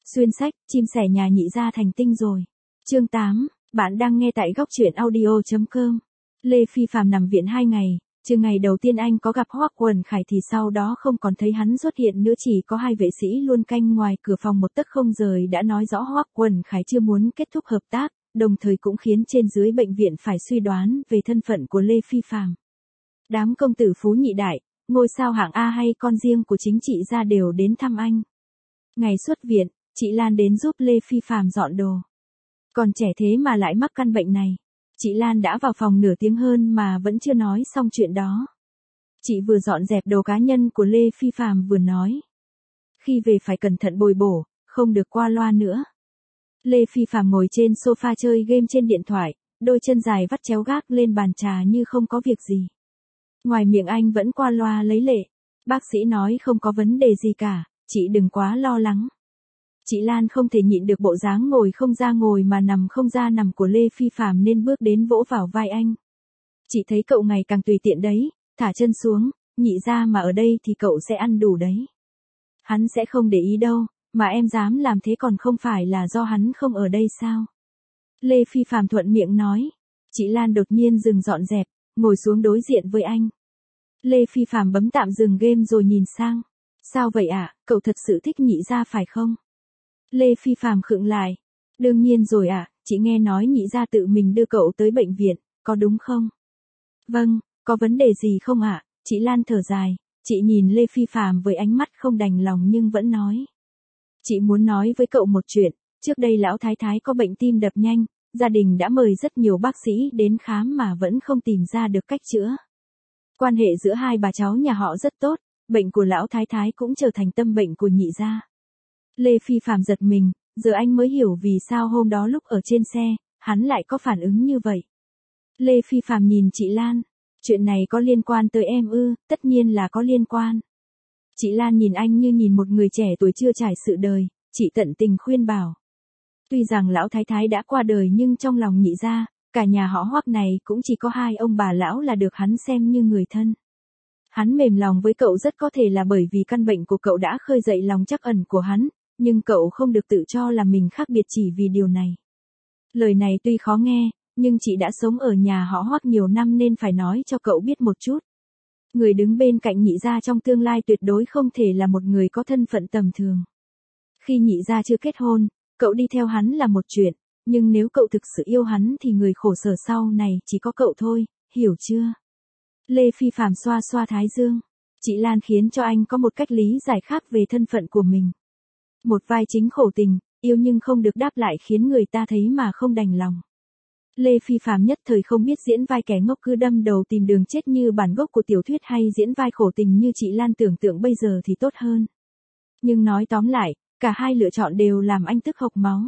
Xuyên sách, chim sẻ nhà nhị gia thành tinh rồi. Chương 8, bạn đang nghe tại góc truyện audio.com. Lê Phi Phạm nằm viện 2 ngày, trừ ngày đầu tiên anh có gặp Hoắc Quần Khải thì sau đó không còn thấy hắn xuất hiện nữa, chỉ có 2 vệ sĩ luôn canh ngoài cửa phòng một tấc không rời đã nói rõ Hoắc Quần Khải chưa muốn kết thúc hợp tác, đồng thời cũng khiến trên dưới bệnh viện phải suy đoán về thân phận của Lê Phi Phạm. Đám công tử phú nhị đại, ngôi sao hạng A hay con riêng của chính trị gia đều đến thăm anh. Ngày xuất viện, chị Lan đến giúp Lê Phi Phạm dọn đồ. Còn trẻ thế mà lại mắc căn bệnh này. Chị Lan đã vào phòng nửa tiếng hơn mà vẫn chưa nói xong chuyện đó. Chị vừa dọn dẹp đồ cá nhân của Lê Phi Phạm vừa nói. Khi về phải cẩn thận bồi bổ, không được qua loa nữa. Lê Phi Phạm ngồi trên sofa chơi game trên điện thoại, đôi chân dài vắt chéo gác lên bàn trà như không có việc gì. Ngoài miệng anh vẫn qua loa lấy lệ. Bác sĩ nói không có vấn đề gì cả, chị đừng quá lo lắng. Chị Lan không thể nhịn được bộ dáng ngồi không ra ngồi mà nằm không ra nằm của Lê Phi Phạm nên bước đến vỗ vào vai anh. Chị thấy cậu ngày càng tùy tiện đấy, thả chân xuống, nhị ra mà ở đây thì cậu sẽ ăn đủ đấy. Hắn sẽ không để ý đâu, mà em dám làm thế còn không phải là do hắn không ở đây sao? Lê Phi Phạm thuận miệng nói. Chị Lan đột nhiên dừng dọn dẹp, ngồi xuống đối diện với anh. Lê Phi Phạm bấm tạm dừng game rồi nhìn sang. Sao vậy ạ, cậu thật sự thích nhị gia phải không? Lê Phi Phạm khựng lại. Đương nhiên rồi ạ, chị nghe nói nhị gia tự mình đưa cậu tới bệnh viện, có đúng không? Vâng, có vấn đề gì không ạ? Chị Lan thở dài, chị nhìn Lê Phi Phạm với ánh mắt không đành lòng nhưng vẫn nói. Chị muốn nói với cậu một chuyện, trước đây lão thái thái có bệnh tim đập nhanh, gia đình đã mời rất nhiều bác sĩ đến khám mà vẫn không tìm ra được cách chữa. Quan hệ giữa hai bà cháu nhà họ rất tốt, bệnh của lão thái thái cũng trở thành tâm bệnh của nhị gia. Lê Phi Phạm giật mình, giờ anh mới hiểu vì sao hôm đó lúc ở trên xe, hắn lại có phản ứng như vậy. Lê Phi Phạm nhìn chị Lan, chuyện này có liên quan tới em ư? Tất nhiên là có liên quan. Chị Lan nhìn anh như nhìn một người trẻ tuổi chưa trải sự đời, chị tận tình khuyên bảo. Tuy rằng lão thái thái đã qua đời nhưng trong lòng nhị gia, cả nhà họ Hoắc này cũng chỉ có 2 ông bà lão là được hắn xem như người thân. Hắn mềm lòng với cậu rất có thể là bởi vì căn bệnh của cậu đã khơi dậy lòng trắc ẩn của hắn, nhưng cậu không được tự cho là mình khác biệt chỉ vì điều này. Lời này tuy khó nghe, nhưng chị đã sống ở nhà họ Hoắc nhiều năm nên phải nói cho cậu biết một chút. Người đứng bên cạnh nhị gia trong tương lai tuyệt đối không thể là một người có thân phận tầm thường. Khi nhị gia chưa kết hôn, cậu đi theo hắn là một chuyện, nhưng nếu cậu thực sự yêu hắn thì người khổ sở sau này chỉ có cậu thôi, hiểu chưa? Lê Phi Phạm xoa xoa thái dương. Chị Lan khiến cho anh có một cách lý giải khác về thân phận của mình. Một vai chính khổ tình, yêu nhưng không được đáp lại khiến người ta thấy mà không đành lòng. Lê Phi Phạm nhất thời không biết diễn vai kẻ ngốc cứ đâm đầu tìm đường chết như bản gốc của tiểu thuyết hay diễn vai khổ tình như chị Lan tưởng tượng bây giờ thì tốt hơn. Nhưng nói tóm lại, cả hai lựa chọn đều làm anh tức hộc máu.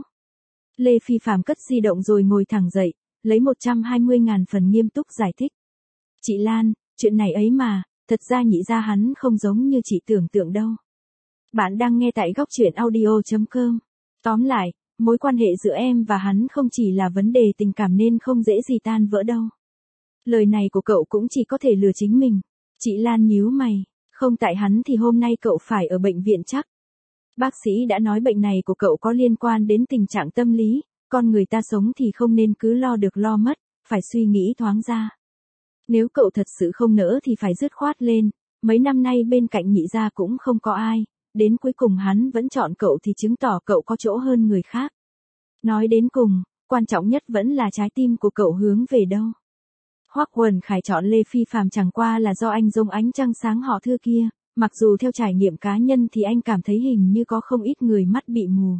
Lê Phi Phạm cất di động rồi ngồi thẳng dậy, lấy 120.000 phần nghiêm túc giải thích. Chị Lan, chuyện này ấy mà, thật ra nhị gia hắn không giống như chị tưởng tượng đâu. Bạn đang nghe tại góc truyện audio.com. Tóm lại, mối quan hệ giữa em và hắn không chỉ là vấn đề tình cảm nên không dễ gì tan vỡ đâu. Lời này của cậu cũng chỉ có thể lừa chính mình. Chị Lan nhíu mày, không tại hắn thì hôm nay cậu phải ở bệnh viện chắc. Bác sĩ đã nói bệnh này của cậu có liên quan đến tình trạng tâm lý, con người ta sống thì không nên cứ lo được lo mất, phải suy nghĩ thoáng ra. Nếu cậu thật sự không nỡ thì phải dứt khoát lên, mấy năm nay bên cạnh nhị gia cũng không có ai, đến cuối cùng hắn vẫn chọn cậu thì chứng tỏ cậu có chỗ hơn người khác. Nói đến cùng, quan trọng nhất vẫn là trái tim của cậu hướng về đâu. Hoắc Quần Khải chọn Lê Phi Phạm chẳng qua là do anh giống ánh trăng sáng họ Thư kia, mặc dù theo trải nghiệm cá nhân thì anh cảm thấy hình như có không ít người mắt bị mù.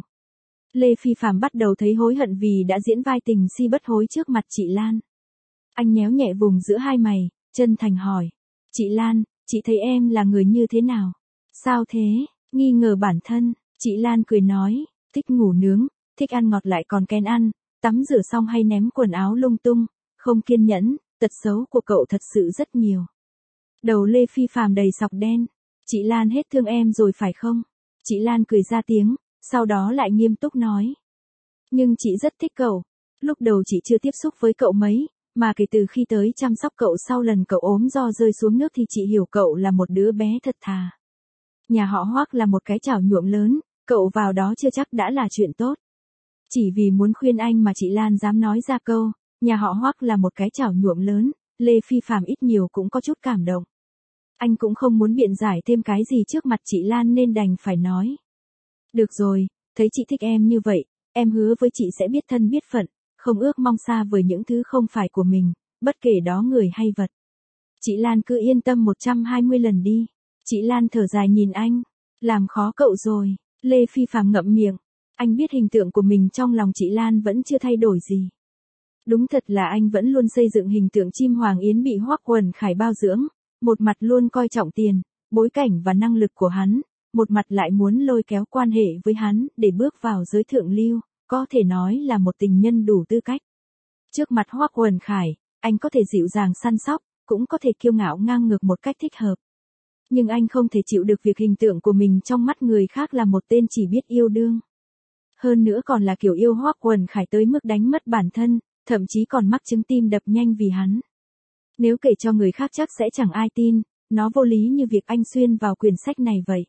Lê Phi Phạm bắt đầu thấy hối hận vì đã diễn vai tình si bất hối trước mặt chị Lan. Anh nhéo nhẹ vùng giữa hai mày, chân thành hỏi. Chị Lan, chị thấy em là người như thế nào? Sao thế? Nghi ngờ bản thân, chị Lan cười nói, thích ngủ nướng, thích ăn ngọt lại còn kén ăn, tắm rửa xong hay ném quần áo lung tung, không kiên nhẫn, tật xấu của cậu thật sự rất nhiều. Đầu Lê Phi Phạm đầy sọc đen, chị Lan hết thương em rồi phải không? Chị Lan cười ra tiếng, sau đó lại nghiêm túc nói. Nhưng chị rất thích cậu, lúc đầu chị chưa tiếp xúc với cậu mấy, mà kể từ khi tới chăm sóc cậu sau lần cậu ốm do rơi xuống nước thì chị hiểu cậu là một đứa bé thật thà. Nhà họ Hoắc là một cái chảo nhuộm lớn, cậu vào đó chưa chắc đã là chuyện tốt. Chỉ vì muốn khuyên anh mà chị Lan dám nói ra câu, nhà họ Hoắc là một cái chảo nhuộm lớn, Lê Phi Phạm ít nhiều cũng có chút cảm động. Anh cũng không muốn biện giải thêm cái gì trước mặt chị Lan nên đành phải nói. Được rồi, thấy chị thích em như vậy, em hứa với chị sẽ biết thân biết phận, không ước mong xa với những thứ không phải của mình, bất kể đó người hay vật. Chị Lan cứ yên tâm 120 lần đi. Chị Lan thở dài nhìn anh. Làm khó cậu rồi. Lê Phi Phạm ngậm miệng. Anh biết hình tượng của mình trong lòng chị Lan vẫn chưa thay đổi gì. Đúng thật là anh vẫn luôn xây dựng hình tượng chim hoàng yến bị Hoắc Uẩn Khải bao dưỡng. Một mặt luôn coi trọng tiền, bối cảnh và năng lực của hắn. Một mặt lại muốn lôi kéo quan hệ với hắn để bước vào giới thượng lưu. Có thể nói là một tình nhân đủ tư cách. Trước mặt Hoắc Uẩn Khải, anh có thể dịu dàng săn sóc, cũng có thể kiêu ngạo ngang ngược một cách thích hợp. Nhưng anh không thể chịu được việc hình tượng của mình trong mắt người khác là một tên chỉ biết yêu đương. Hơn nữa còn là kiểu yêu Hoắc Uẩn Khải tới mức đánh mất bản thân, thậm chí còn mắc chứng tim đập nhanh vì hắn. Nếu kể cho người khác chắc sẽ chẳng ai tin, nó vô lý như việc anh xuyên vào quyển sách này vậy.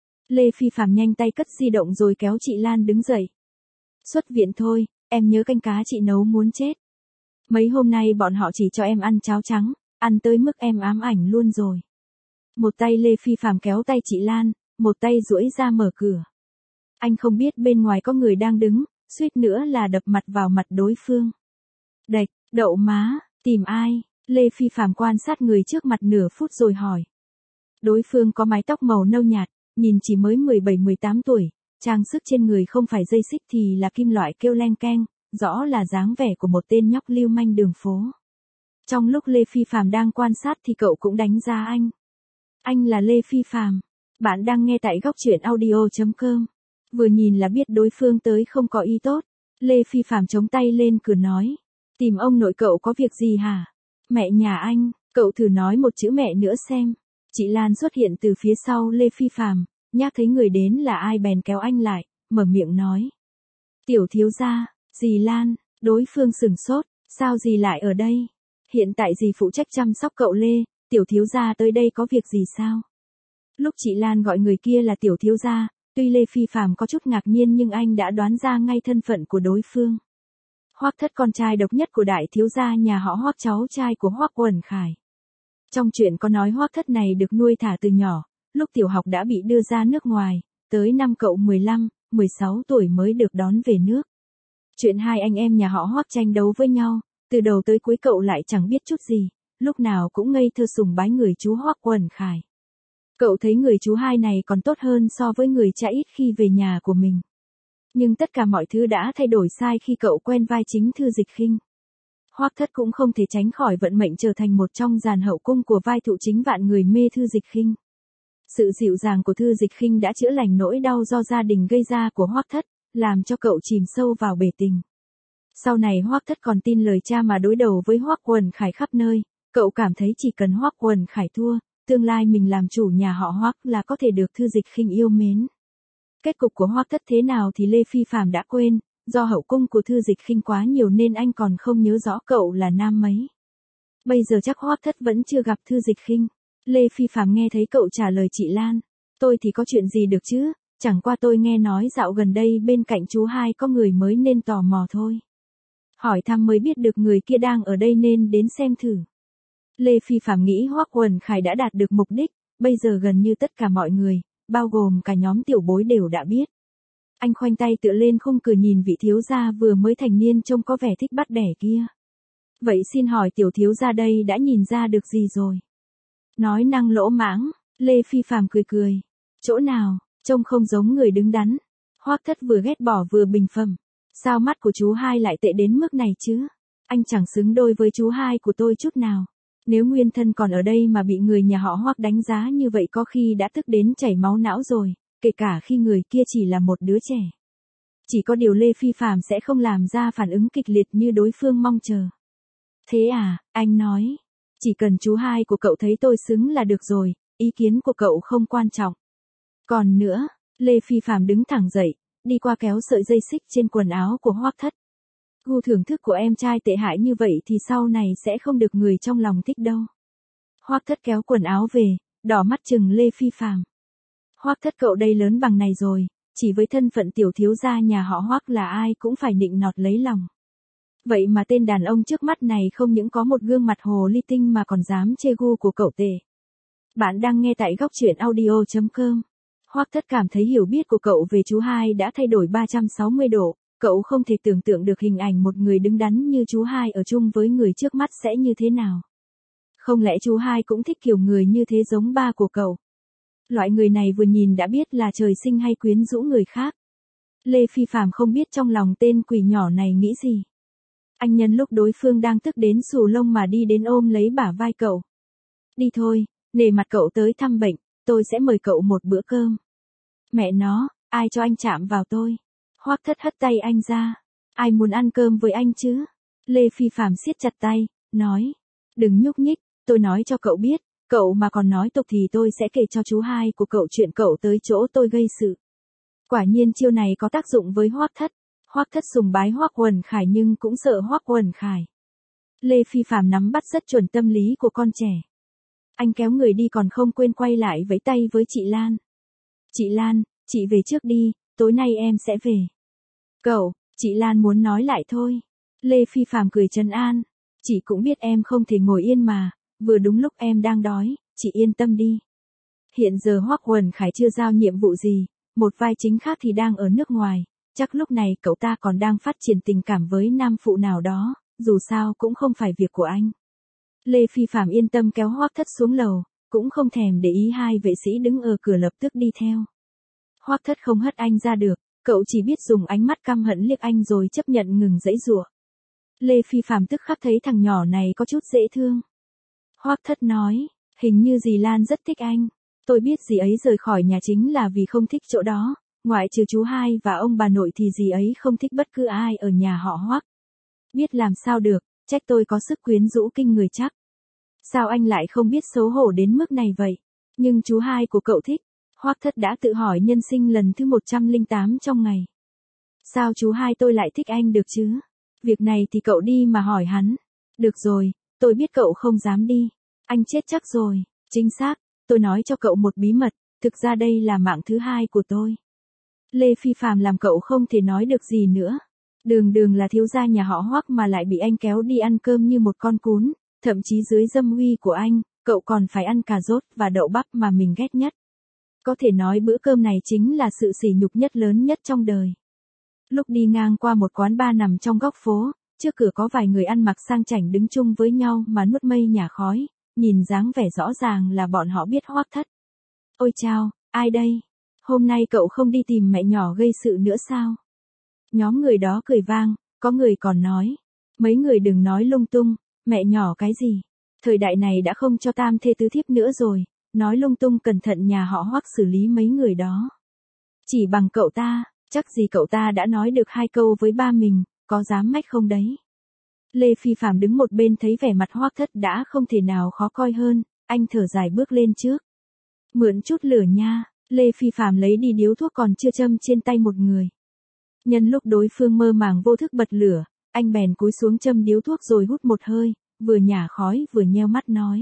Lê Phi Phạm nhanh tay cất di động rồi kéo chị Lan đứng dậy. Xuất viện thôi, em nhớ canh cá chị nấu muốn chết. Mấy hôm nay bọn họ chỉ cho em ăn cháo trắng, ăn tới mức em ám ảnh luôn rồi. Một tay Lê Phi Phạm kéo tay chị Lan, một tay duỗi ra mở cửa. Anh không biết bên ngoài có người đang đứng, suýt nữa là đập mặt vào mặt đối phương. Đạch, đậu má, tìm ai? Lê Phi Phạm quan sát người trước mặt nửa phút rồi hỏi. Đối phương có mái tóc màu nâu nhạt, nhìn chỉ mới 17-18 tuổi, trang sức trên người không phải dây xích thì là kim loại kêu leng keng, rõ là dáng vẻ của một tên nhóc lưu manh đường phố. Trong lúc Lê Phi Phạm đang quan sát thì cậu cũng đánh giá anh. Anh là Lê Phi Phạm. Bạn đang nghe tại góc truyện audio.com. Vừa nhìn là biết đối phương tới không có ý tốt. Lê Phi Phạm chống tay lên cửa nói. Tìm ông nội cậu có việc gì hả? Mẹ nhà anh, cậu thử nói một chữ mẹ nữa xem. Chị Lan xuất hiện từ phía sau Lê Phi Phạm, nhắc thấy người đến là ai bèn kéo anh lại, mở miệng nói. Tiểu thiếu gia, dì Lan, đối phương sửng sốt, sao dì lại ở đây? Hiện tại dì phụ trách chăm sóc cậu Lê, tiểu thiếu gia tới đây có việc gì sao? Lúc chị Lan gọi người kia là tiểu thiếu gia, tuy Lê Phi Phạm có chút ngạc nhiên nhưng anh đã đoán ra ngay thân phận của đối phương. Hoắc Thất con trai độc nhất của đại thiếu gia nhà họ Hoắc, cháu trai của Hoắc Uẩn Khải. Trong chuyện có nói Hoắc Thất này được nuôi thả từ nhỏ, lúc tiểu học đã bị đưa ra nước ngoài, tới năm cậu 15-16 tuổi mới được đón về nước. Chuyện hai anh em nhà họ Hoắc tranh đấu với nhau, từ đầu tới cuối cậu lại chẳng biết chút gì, lúc nào cũng ngây thơ sùng bái người chú Hoắc Uẩn Khải. Cậu thấy người chú hai này còn tốt hơn so với người cha ít khi về nhà của mình. Nhưng tất cả mọi thứ đã thay đổi sai khi cậu quen vai chính Thư Dịch Khinh. Hoắc Thất cũng không thể tránh khỏi vận mệnh trở thành một trong dàn hậu cung của vai thụ chính vạn người mê Thư Dịch Khinh. Sự dịu dàng của Thư Dịch Khinh đã chữa lành nỗi đau do gia đình gây ra của Hoắc Thất, làm cho cậu chìm sâu vào bể tình. Sau này Hoắc Thất còn tin lời cha mà đối đầu với Hoắc Uẩn Khải khắp nơi, cậu cảm thấy chỉ cần Hoắc Uẩn Khải thua, tương lai mình làm chủ nhà họ Hoắc là có thể được Thư Dịch Khinh yêu mến. Kết cục của Hoắc Thất thế nào thì Lê Phi Phạm đã quên, do hậu cung của Thư Dịch Khinh quá nhiều nên anh còn không nhớ rõ cậu là nam mấy. Bây giờ chắc Hoắc Thất vẫn chưa gặp Thư Dịch Khinh. Lê Phi Phạm nghe thấy cậu trả lời chị Lan, tôi thì có chuyện gì được chứ, chẳng qua tôi nghe nói dạo gần đây bên cạnh chú hai có người mới nên tò mò thôi. Hỏi thăm mới biết được người kia đang ở đây nên đến xem thử. Lê Phi Phạm nghĩ Hoắc Uẩn Khải đã đạt được mục đích, bây giờ gần như tất cả mọi người, bao gồm cả nhóm tiểu bối đều đã biết. Anh khoanh tay tựa lên khung cửa nhìn vị thiếu gia vừa mới thành niên trông có vẻ thích bắt bẻ kia. Vậy xin hỏi tiểu thiếu gia đây đã nhìn ra được gì rồi? Nói năng lỗ mãng, Lê Phi Phạm cười cười. Chỗ nào, trông không giống người đứng đắn. Hoắc Thất vừa ghét bỏ vừa bình phẩm. Sao mắt của chú hai lại tệ đến mức này chứ? Anh chẳng xứng đôi với chú hai của tôi chút nào. Nếu nguyên thân còn ở đây mà bị người nhà họ Hoắc đánh giá như vậy có khi đã tức đến chảy máu não rồi, kể cả khi người kia chỉ là một đứa trẻ. Chỉ có điều Lê Phi Phạm sẽ không làm ra phản ứng kịch liệt như đối phương mong chờ. Thế à, anh nói. Chỉ cần chú hai của cậu thấy tôi xứng là được rồi, ý kiến của cậu không quan trọng. Còn nữa, Lê Phi Phạm đứng thẳng dậy, đi qua kéo sợi dây xích trên quần áo của Hoắc Thất. Gu thưởng thức của em trai tệ hại như vậy thì sau này sẽ không được người trong lòng thích đâu. Hoắc Thất kéo quần áo về, đỏ mắt chừng Lê Phi Phạm. Hoắc Thất cậu đây lớn bằng này rồi, chỉ với thân phận tiểu thiếu gia nhà họ Hoắc là ai cũng phải nịnh nọt lấy lòng. Vậy mà tên đàn ông trước mắt này không những có một gương mặt hồ ly tinh mà còn dám chê gu của cậu tệ. Bạn đang nghe tại góc truyện audio.com. Hoắc Thất cảm thấy hiểu biết của cậu về chú hai đã thay đổi 360 độ, cậu không thể tưởng tượng được hình ảnh một người đứng đắn như chú hai ở chung với người trước mắt sẽ như thế nào. Không lẽ chú hai cũng thích kiểu người như thế giống ba của cậu? Loại người này vừa nhìn đã biết là trời sinh hay quyến rũ người khác. Lê Phi Phạm không biết trong lòng tên quỷ nhỏ này nghĩ gì. Anh nhân lúc đối phương đang tức đến xù lông mà đi đến ôm lấy bả vai cậu. Đi thôi, nể mặt cậu tới thăm bệnh, tôi sẽ mời cậu một bữa cơm. Mẹ nó, ai cho anh chạm vào tôi? Hoắc Thất hất tay anh ra. Ai muốn ăn cơm với anh chứ? Lê Phi Phạm siết chặt tay, nói. Đừng nhúc nhích, tôi nói cho cậu biết, cậu mà còn nói tục thì tôi sẽ kể cho chú hai của cậu chuyện cậu tới chỗ tôi gây sự. Quả nhiên chiêu này có tác dụng với Hoắc Thất. Hoắc Thất sùng bái Hoắc Uẩn Khải nhưng cũng sợ Hoắc Uẩn Khải. Lê Phi Phạm nắm bắt rất chuẩn tâm lý của con trẻ. Anh kéo người đi còn không quên quay lại vẫy tay với chị Lan. Chị Lan, chị về trước đi, tối nay em sẽ về. Cậu, chị Lan muốn nói lại thôi. Lê Phi Phạm cười trấn an. Chị cũng biết em không thể ngồi yên mà, vừa đúng lúc em đang đói, chị yên tâm đi. Hiện giờ Hoắc Uẩn Khải chưa giao nhiệm vụ gì, một vai chính khác thì đang ở nước ngoài, chắc lúc này cậu ta còn đang phát triển tình cảm với nam phụ nào đó, dù sao cũng không phải việc của anh. Lê Phi Phạm yên tâm kéo Hoắc Thất xuống lầu, cũng không thèm để ý hai vệ sĩ đứng ở cửa lập tức đi theo. Hoắc Thất không hất anh ra được, cậu chỉ biết dùng ánh mắt căm hận liếc anh rồi chấp nhận ngừng giãy giụa. Lê Phi Phạm tức khắc thấy thằng nhỏ này có chút dễ thương. Hoắc Thất nói, hình như dì Lan rất thích anh. Tôi biết dì ấy rời khỏi nhà chính là vì không thích chỗ đó, ngoại trừ chú hai và ông bà nội thì dì ấy không thích bất cứ ai ở nhà họ Hoắc. Biết làm sao được, trách tôi có sức quyến rũ kinh người chắc. Sao anh lại không biết xấu hổ đến mức này vậy? Nhưng chú hai của cậu thích. Hoắc Thất đã tự hỏi nhân sinh lần thứ 108 trong ngày. Sao chú hai tôi lại thích anh được chứ? Việc này thì cậu đi mà hỏi hắn. Được rồi, tôi biết cậu không dám đi. Anh chết chắc rồi. Chính xác, tôi nói cho cậu một bí mật, thực ra đây là mạng thứ hai của tôi. Lê Phi Phạm làm cậu không thể nói được gì nữa. Đường là thiếu gia nhà họ Hoắc mà lại bị anh kéo đi ăn cơm như một con cún, thậm chí dưới dâm uy của anh, cậu còn phải ăn cà rốt và đậu bắp mà mình ghét nhất. Có thể nói bữa cơm này chính là sự sỉ nhục nhất lớn nhất trong đời. Lúc đi ngang qua một quán bar nằm trong góc phố, trước cửa có vài người ăn mặc sang chảnh đứng chung với nhau mà nuốt mây nhả khói, nhìn dáng vẻ rõ ràng là bọn họ biết Hoắc Thất. Ôi chao, ai đây? Hôm nay cậu không đi tìm mẹ nhỏ gây sự nữa sao? Nhóm người đó cười vang, có người còn nói. Mấy người đừng nói lung tung, mẹ nhỏ cái gì? Thời đại này đã không cho tam thê tứ thiếp nữa rồi, nói lung tung cẩn thận nhà họ Hoắc xử lý mấy người đó. Chỉ bằng cậu ta, chắc gì cậu ta đã nói được hai câu với ba mình, có dám mách không đấy? Lê Phi Phạm đứng một bên thấy vẻ mặt Hoắc Thất đã không thể nào khó coi hơn, anh thở dài bước lên trước. Mượn chút lửa nha, Lê Phi Phạm lấy đi điếu thuốc còn chưa châm trên tay một người. Nhân lúc đối phương mơ màng vô thức bật lửa, anh bèn cúi xuống châm điếu thuốc rồi hút một hơi, vừa nhả khói vừa nheo mắt nói.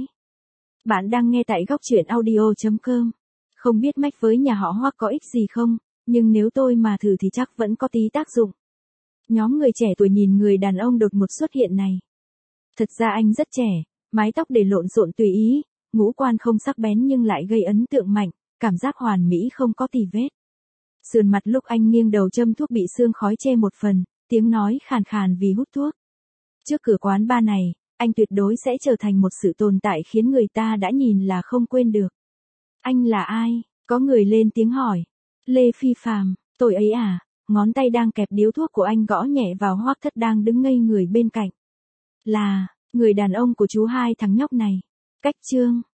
Bạn đang nghe tại góc truyện audio.com. Không biết mách với nhà họ Hoắc có ích gì không, nhưng nếu tôi mà thử thì chắc vẫn có tí tác dụng. Nhóm người trẻ tuổi nhìn người đàn ông đột ngột xuất hiện này. Thật ra anh rất trẻ, mái tóc để lộn xộn tùy ý, ngũ quan không sắc bén nhưng lại gây ấn tượng mạnh, cảm giác hoàn mỹ không có tì vết. Sườn mặt lúc anh nghiêng đầu châm thuốc bị sương khói che một phần, tiếng nói khàn khàn vì hút thuốc. Trước cửa quán bar này, anh tuyệt đối sẽ trở thành một sự tồn tại khiến người ta đã nhìn là không quên được. Anh là ai? Có người lên tiếng hỏi. Lê Phi Phạm, tôi ấy à? Ngón tay đang kẹp điếu thuốc của anh gõ nhẹ vào Hoắc Thất đang đứng ngây người bên cạnh. Là, người đàn ông của chú hai thằng nhóc này. Cách chương.